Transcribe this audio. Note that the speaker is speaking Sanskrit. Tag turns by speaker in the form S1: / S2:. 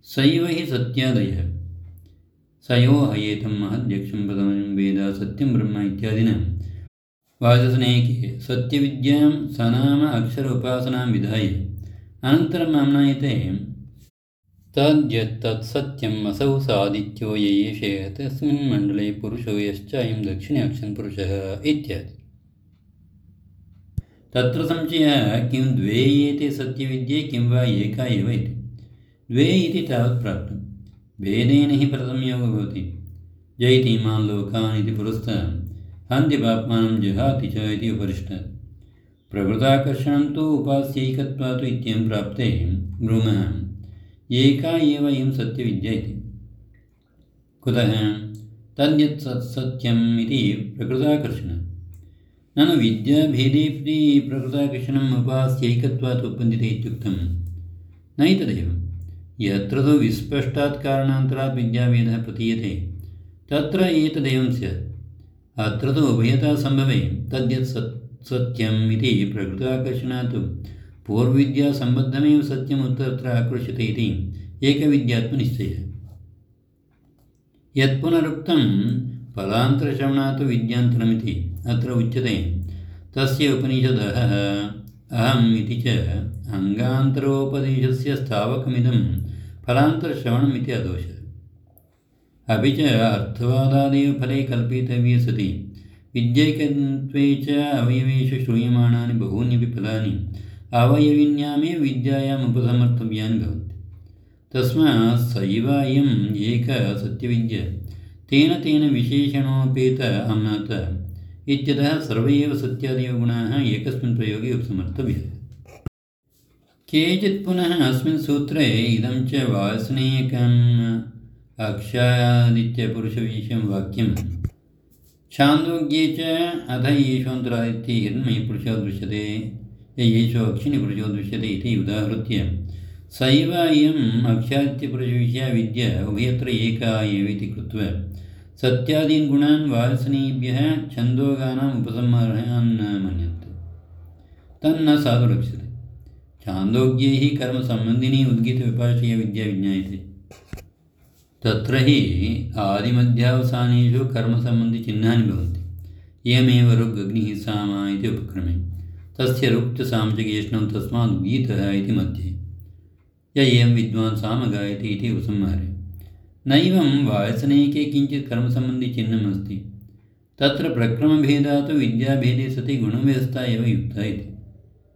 S1: सैव हि सत्यादयः स यो हयेतं महद्यक्षं पदमं वेद सत्यं ब्रह्म इत्यादिना वाचस्नेके सत्यविद्यां सनाम अक्षर उपासनां विधाय अनन्तरम् आम्नायते तद्यत्तत्सत्यम् असौ सादित्यो य एषे तस्मिन् मण्डले पुरुषो यश्चायं दक्षिणे अक्षरपुरुषः इत्यादि। तत्र संशयः किं द्वे एते सत्यविद्ये किं वा एका एव इति। द्वे इति तावत् प्राप्तं भेदेन हि प्रथमयोगो भवति। जयतीमान् लोकान् इति पुरस्तात् हन्ति पाप्मानं जहाति च इति उपरिष्टात्। प्रकृताकर्षणं तु उपास्यैकत्वात् इत्येवं प्राप्ते ब्रूमः एका एव इयं सत्यविद्या इति। कुतः तद्यत् सत्यम् इति प्रकृताकर्षणं ननु विद्याभेदेऽपि प्रकृताकर्षणम् उपास्यैकत्वात् उपपद्यते इत्युक्तं नैतदेव। यत्र तु विस्पष्टात् कारणान्तरात् विद्याभेदः प्रतीयते तत्र एतदेवं स्यात्। अत्र तु उभयता सम्भवे तद्यत् सत्यम् इति प्रकृताकर्षणात् पूर्वविद्यासम्बद्धमेव सत्यम् उत्तरत्र आकृष्यते इति एकविद्यात्मनिश्चयः। यत्पुनरुक्तं फलान्तरश्रवणात् विद्यान्तरमिति अत्र उच्यते तस्य उपनिषदः अहम् इति च अङ्गान्तरोपदेशस्य स्थावकमिदं फलान्तरश्रवणम् इति अदोषः। अपि च अर्थवादादेव फले कल्पितव्ये सति विद्यैकत्वे च अवयवेषु श्रूयमाणानि बहून्यपि फलानि अवयविन्यामेव विद्यायाम् उपसमर्थव्यानि भवन्ति। तस्मात् सैवायम् एका सत्यविद्या तेन विशेषणोपेत अम्नात इत्यतः सर्वे एव सत्यादयो गुणाः एकस्मिन् प्रयोगे उपसमर्थव्याः। केचित् पुनः अस्मिन् सूत्रे इदं च वासनेयकम् अक्षादित्यपुरुषविषयं वाक्यं छान्दोग्ये च अथ येषोऽन्तरादित्ये हिरण्मयपुरुषो दृश्यते येषो अक्षिणिपुरुषो दृश्यते इति उदाहृत्य सैव इयम् अक्षादित्यपुरुषविषया विद्या उभयत्र एका एव इति कृत्वा सत्यादीन् गुणान् वासनेभ्यः छन्दोगानाम् उपसंहारान् मन्यन्ते तन्न साधु लक्ष्यते। छान्दोग्ये हि कर्मसम्बन्धिनी उद्गीतविपाशया विद्या विज्ञायते। तत्र हि आदिमध्यावसानेषु कर्मसम्बन्धिचिह्नानि भवन्ति। इयमेव ऋग् साम इति उपक्रमे तस्य ऋक् सामजगेष्णं तस्मात् उद्गीतः इति मध्ये य एवं विद्वान् साम गायति इति उपसंहारे। नैवं वासनेके किञ्चित् कर्मसम्बन्धिचिह्नम् अस्ति। तत्र प्रक्रमभेदात् विद्याभेदे सति गुणव्यवस्था एव युक्ता इति।